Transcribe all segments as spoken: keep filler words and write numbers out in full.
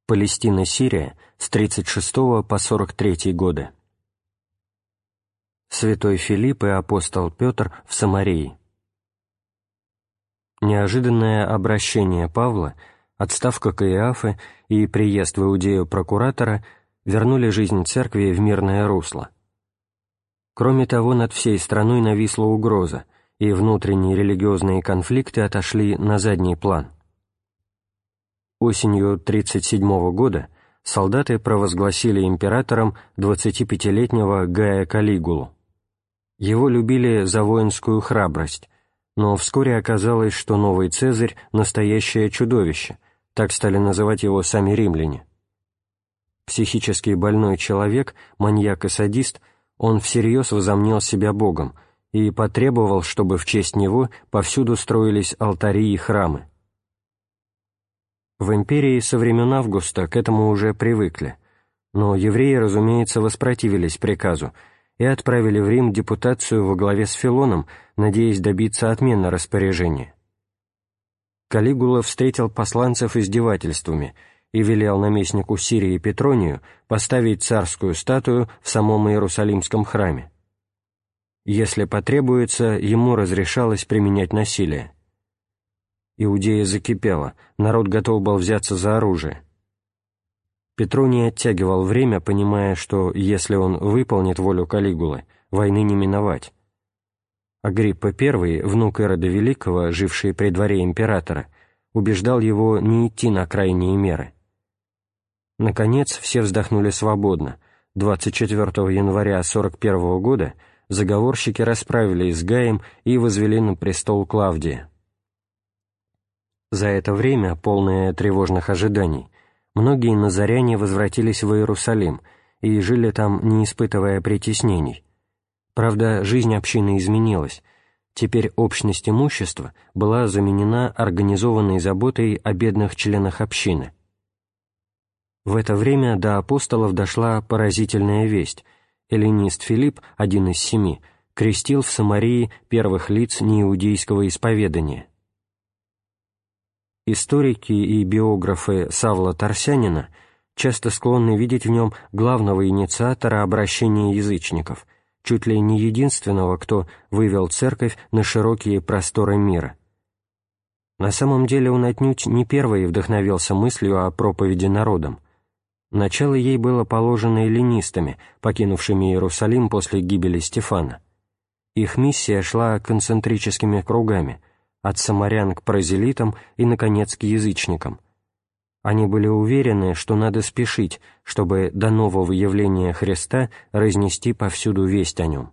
Палестина-Сирия с тридцать шестого по сорок третий годы. Святой Филипп и апостол Петр в Самарии. Неожиданное обращение Павла, отставка Каиафы и приезд в Иудею прокуратора вернули жизнь церкви в мирное русло. Кроме того, над всей страной нависла угроза, и внутренние религиозные конфликты отошли на задний план. Осенью тридцать седьмого года солдаты провозгласили императором двадцатипятилетнего Гая Калигулу. Его любили за воинскую храбрость, но вскоре оказалось, что новый Цезарь – настоящее чудовище, так стали называть его сами римляне. Психически больной человек, маньяк и садист, он всерьез возомнил себя Богом и потребовал, чтобы в честь него повсюду строились алтари и храмы. В империи со времен Августа к этому уже привыкли, но евреи, разумеется, воспротивились приказу и отправили в Рим депутацию во главе с Филоном, надеясь добиться отмены распоряжения. Калигула встретил посланцев издевательствами и велел наместнику Сирии Петронию поставить царскую статую в самом Иерусалимском храме. Если потребуется, ему разрешалось применять насилие. Иудея закипела, народ готов был взяться за оружие. Петроний оттягивал время, понимая, что если он выполнит волю Калигулы, войны не миновать. Агриппа I, внук Ирода Великого, живший при дворе императора, убеждал его не идти на крайние меры. Наконец, все вздохнули свободно. двадцать четвёртого января сорок первого года заговорщики расправились с Гаем и возвели на престол Клавдия. За это время, полное тревожных ожиданий, многие назаряне возвратились в Иерусалим и жили там, не испытывая притеснений. Правда, жизнь общины изменилась. Теперь общность имущества была заменена организованной заботой о бедных членах общины. В это время до апостолов дошла поразительная весть. Эллинист Филипп, один из семи, крестил в Самарии первых лиц неиудейского исповедания. Историки и биографы Савла Тарсянина часто склонны видеть в нем главного инициатора обращения язычников, чуть ли не единственного, кто вывел церковь на широкие просторы мира. На самом деле он отнюдь не первый вдохновился мыслью о проповеди народам. Начало ей было положено эллинистами, покинувшими Иерусалим после гибели Стефана. Их миссия шла концентрическими кругами, от самарян к прозелитам и, наконец, к язычникам. Они были уверены, что надо спешить, чтобы до нового явления Христа разнести повсюду весть о нем.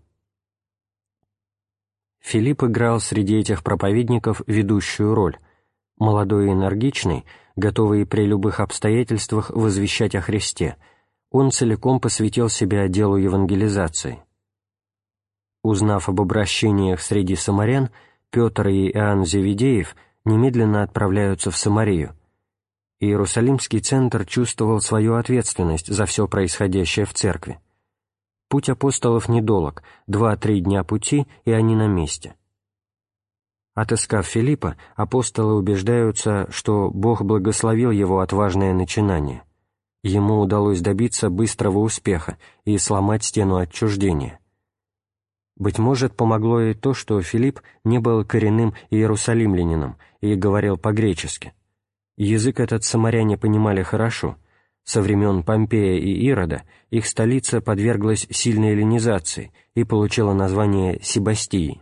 Филипп играл среди этих проповедников ведущую роль. Молодой и энергичный, готовый при любых обстоятельствах возвещать о Христе, он целиком посвятил себя делу евангелизации. Узнав об обращениях среди самарян, Петр и Иоанн Зеведеев немедленно отправляются в Самарию. Иерусалимский центр чувствовал свою ответственность за все происходящее в церкви. Путь апостолов недолог, два-три дня пути, и они на месте. Отыскав Филиппа, апостолы убеждаются, что Бог благословил его отважное начинание. Ему удалось добиться быстрого успеха и сломать стену отчуждения. Быть может, помогло и то, что Филипп не был коренным иерусалимлянином и говорил по-гречески. Язык этот самаряне понимали хорошо. Со времен Помпея и Ирода их столица подверглась сильной эллинизации и получила название Себастии.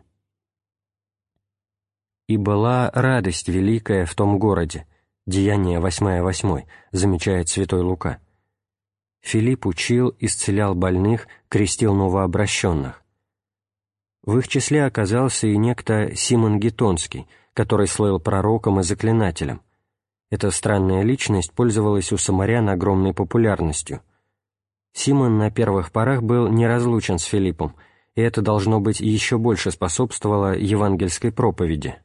«И была радость великая в том городе», Деяния восьмая восьмой, замечает святой Лука. Филипп учил, исцелял больных, крестил новообращенных. В их числе оказался и некто Симон Гетонский, который слыл пророком и заклинателем. Эта странная личность пользовалась у самарян огромной популярностью. Симон на первых порах был неразлучен с Филиппом, и это, должно быть, еще больше способствовало евангельской проповеди.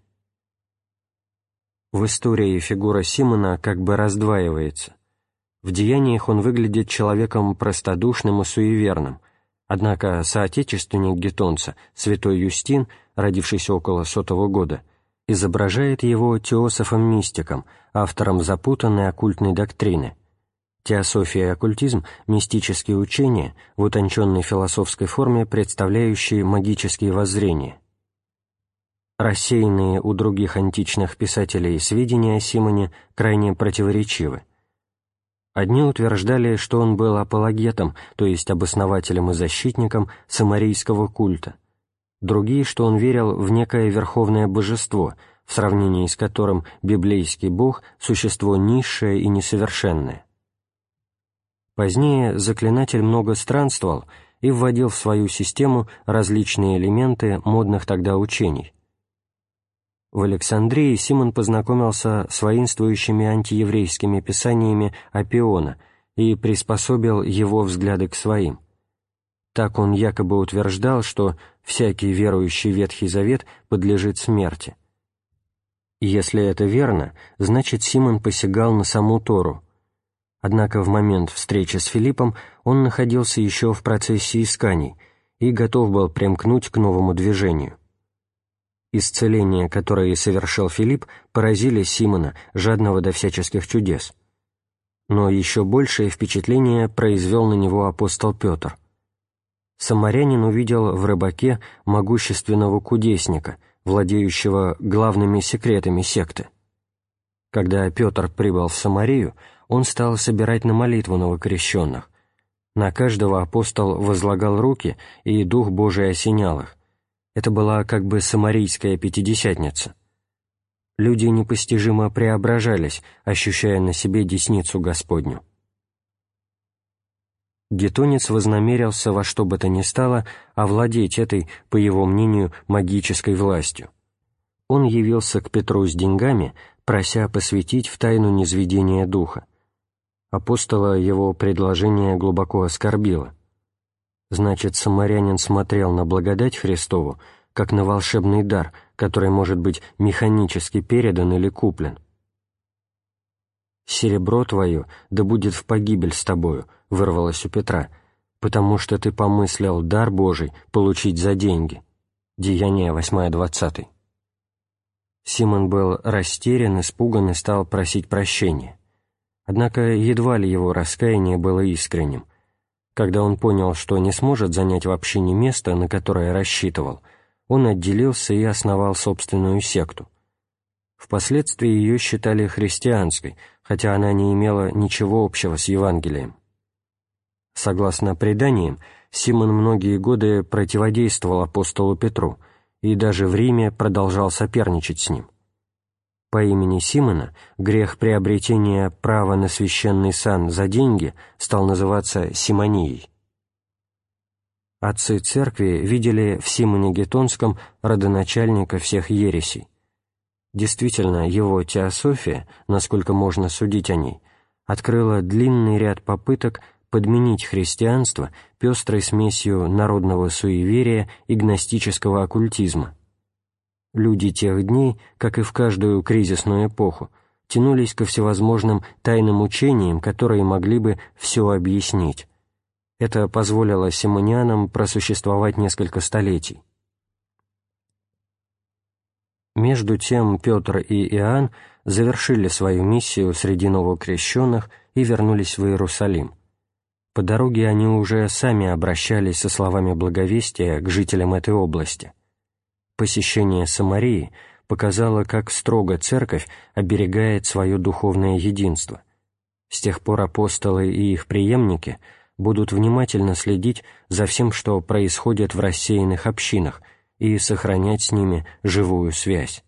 В истории фигура Симона как бы раздваивается. В деяниях он выглядит человеком простодушным и суеверным, однако соотечественник гетонца, святой Юстин, родившийся около сотого года, изображает его теософом-мистиком, автором запутанной оккультной доктрины. Теософия и оккультизм – мистические учения, в утонченной философской форме представляющие магические воззрения. Рассеянные у других античных писателей сведения о Симоне крайне противоречивы. Одни утверждали, что он был апологетом, то есть обоснователем и защитником самарийского культа, другие, что он верил в некое верховное божество, в сравнении с которым библейский бог – существо низшее и несовершенное. Позднее заклинатель много странствовал и вводил в свою систему различные элементы модных тогда учений. В Александрии Симон познакомился с воинствующими антиеврейскими писаниями Апиона и приспособил его взгляды к своим. Так он якобы утверждал, что всякий верующий Ветхий Завет подлежит смерти. Если это верно, значит Симон посягал на саму Тору. Однако в момент встречи с Филиппом он находился еще в процессе исканий и готов был примкнуть к новому движению. Исцеления, которые совершил Филипп, поразили Симона, жадного до всяческих чудес. Но еще большее впечатление произвел на него апостол Петр. Самарянин увидел в рыбаке могущественного кудесника, владеющего главными секретами секты. Когда Петр прибыл в Самарию, он стал собирать на молитву новокрещенных. На каждого апостол возлагал руки, и Дух Божий осенял их. Это была как бы самарийская пятидесятница. Люди непостижимо преображались, ощущая на себе десницу Господню. Гетонец вознамерился во что бы то ни стало овладеть этой, по его мнению, магической властью. Он явился к Петру с деньгами, прося посвятить в тайну низведения духа. Апостола его предложение глубоко оскорбило. Значит, самарянин смотрел на благодать Христову, как на волшебный дар, который может быть механически передан или куплен. «Серебро твое да будет в погибель с тобою», — вырвалось у Петра, «потому что ты помыслил дар Божий получить за деньги». Деяния восьмая двадцатый. Симон был растерян, испуган и стал просить прощения. Однако едва ли его раскаяние было искренним. Когда он понял, что не сможет занять в общине место, на которое рассчитывал, он отделился и основал собственную секту. Впоследствии ее считали христианской, хотя она не имела ничего общего с Евангелием. Согласно преданиям, Симон многие годы противодействовал апостолу Петру и даже в Риме продолжал соперничать с ним. По имени Симона грех приобретения права на священный сан за деньги стал называться симонией. Отцы церкви видели в Симоне Гетонском родоначальника всех ересей. Действительно, его теософия, насколько можно судить о ней, открыла длинный ряд попыток подменить христианство пестрой смесью народного суеверия и гностического оккультизма. Люди тех дней, как и в каждую кризисную эпоху, тянулись ко всевозможным тайным учениям, которые могли бы все объяснить. Это позволило симонянам просуществовать несколько столетий. Между тем Петр и Иоанн завершили свою миссию среди новокрещенных и вернулись в Иерусалим. По дороге они уже сами обращались со словами благовестия к жителям этой области. Посещение Самарии показало, как строго Церковь оберегает свое духовное единство. С тех пор апостолы и их преемники будут внимательно следить за всем, что происходит в рассеянных общинах, и сохранять с ними живую связь.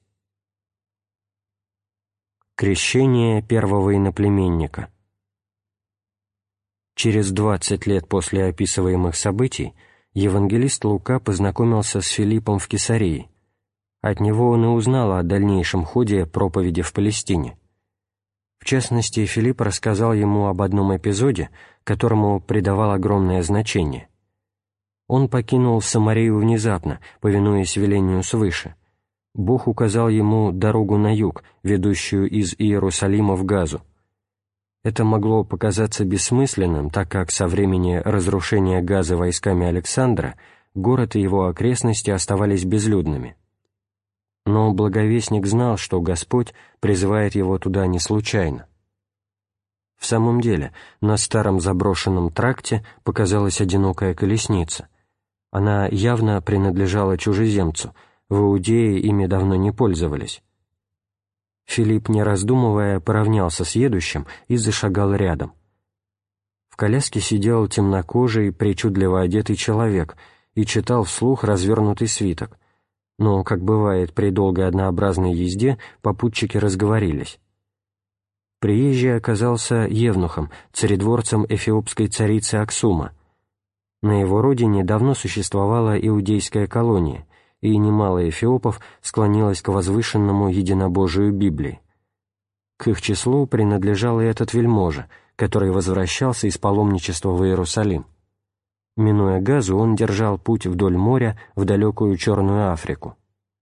Крещение первого иноплеменника. Через двадцать лет после описываемых событий евангелист Лука познакомился с Филиппом в Кесарии. От него он и узнал о дальнейшем ходе проповеди в Палестине. В частности, Филипп рассказал ему об одном эпизоде, которому придавал огромное значение. Он покинул Самарию внезапно, повинуясь велению свыше. Бог указал ему дорогу на юг, ведущую из Иерусалима в Газу. Это могло показаться бессмысленным, так как со времени разрушения Газы войсками Александра город и его окрестности оставались безлюдными. Но благовестник знал, что Господь призывает его туда не случайно. В самом деле, на старом заброшенном тракте показалась одинокая колесница. Она явно принадлежала чужеземцу, в Иудее ими давно не пользовались. Филипп, не раздумывая, поравнялся с едущим и зашагал рядом. В коляске сидел темнокожий, причудливо одетый человек и читал вслух развернутый свиток, но, как бывает при долгой однообразной езде, попутчики разговорились. Приезжий оказался евнухом, царедворцем эфиопской царицы Аксума. На его родине давно существовала иудейская колония, и немало эфиопов склонилось к возвышенному единобожию Библии. К их числу принадлежал и этот вельможа, который возвращался из паломничества в Иерусалим. Минуя Газу, он держал путь вдоль моря в далекую Черную Африку.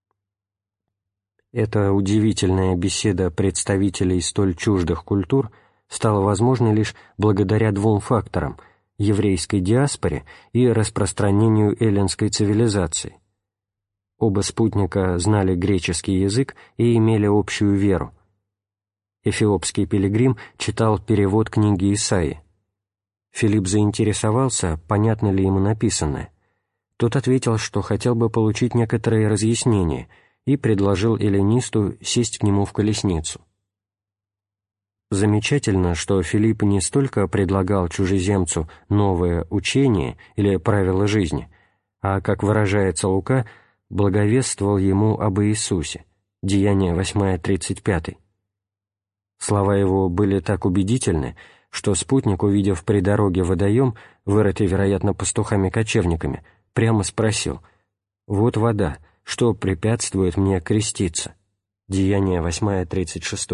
Эта удивительная беседа представителей столь чуждых культур стала возможной лишь благодаря двум факторам – еврейской диаспоре и распространению эллинской цивилизации. Оба спутника знали греческий язык и имели общую веру. Эфиопский пилигрим читал перевод книги Исаии. Филипп заинтересовался, понятно ли ему написанное. Тот ответил, что хотел бы получить некоторые разъяснения, и предложил эллинисту сесть к нему в колесницу. Замечательно, что Филипп не столько предлагал чужеземцу новое учение или правила жизни, а, как выражается Лука, благовествовал ему об Иисусе. Деяния восьмая тридцать пять. Слова его были так убедительны, что спутник, увидев при дороге водоем, вырытый, вероятно, пастухами-кочевниками, прямо спросил: «Вот вода, что препятствует мне креститься?» Деяния восьмая тридцать шесть.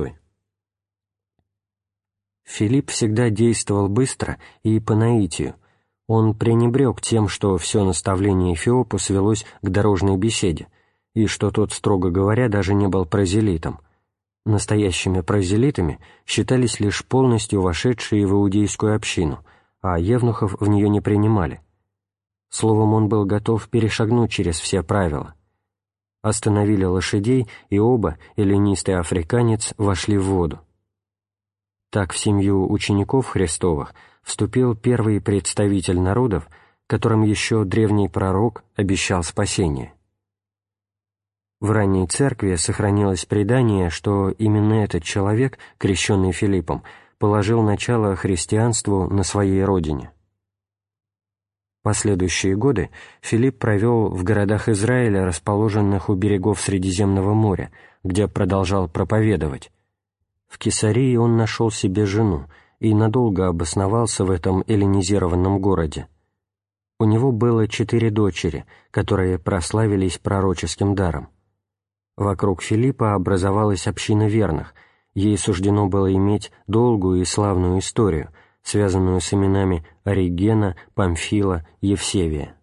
Филипп всегда действовал быстро и по наитию. Он пренебрег тем, что все наставление Эфиопу свелось к дорожной беседе, и что тот, строго говоря, даже не был прозелитом. Настоящими прозелитами считались лишь полностью вошедшие в иудейскую общину, а евнухов в нее не принимали. Словом, он был готов перешагнуть через все правила. Остановили лошадей, и оба, эллинист и африканец, вошли в воду. Так в семью учеников Христовых вступил первый представитель народов, которым еще древний пророк обещал спасение. В ранней церкви сохранилось предание, что именно этот человек, крещенный Филиппом, положил начало христианству на своей родине. Последующие годы Филипп провел в городах Израиля, расположенных у берегов Средиземного моря, где продолжал проповедовать. В Кесарии он нашел себе жену и надолго обосновался в этом эллинизированном городе. У него было четыре дочери, которые прославились пророческим даром. Вокруг Филиппа образовалась община верных, ей суждено было иметь долгую и славную историю, связанную с именами Оригена, Памфила, Евсевия.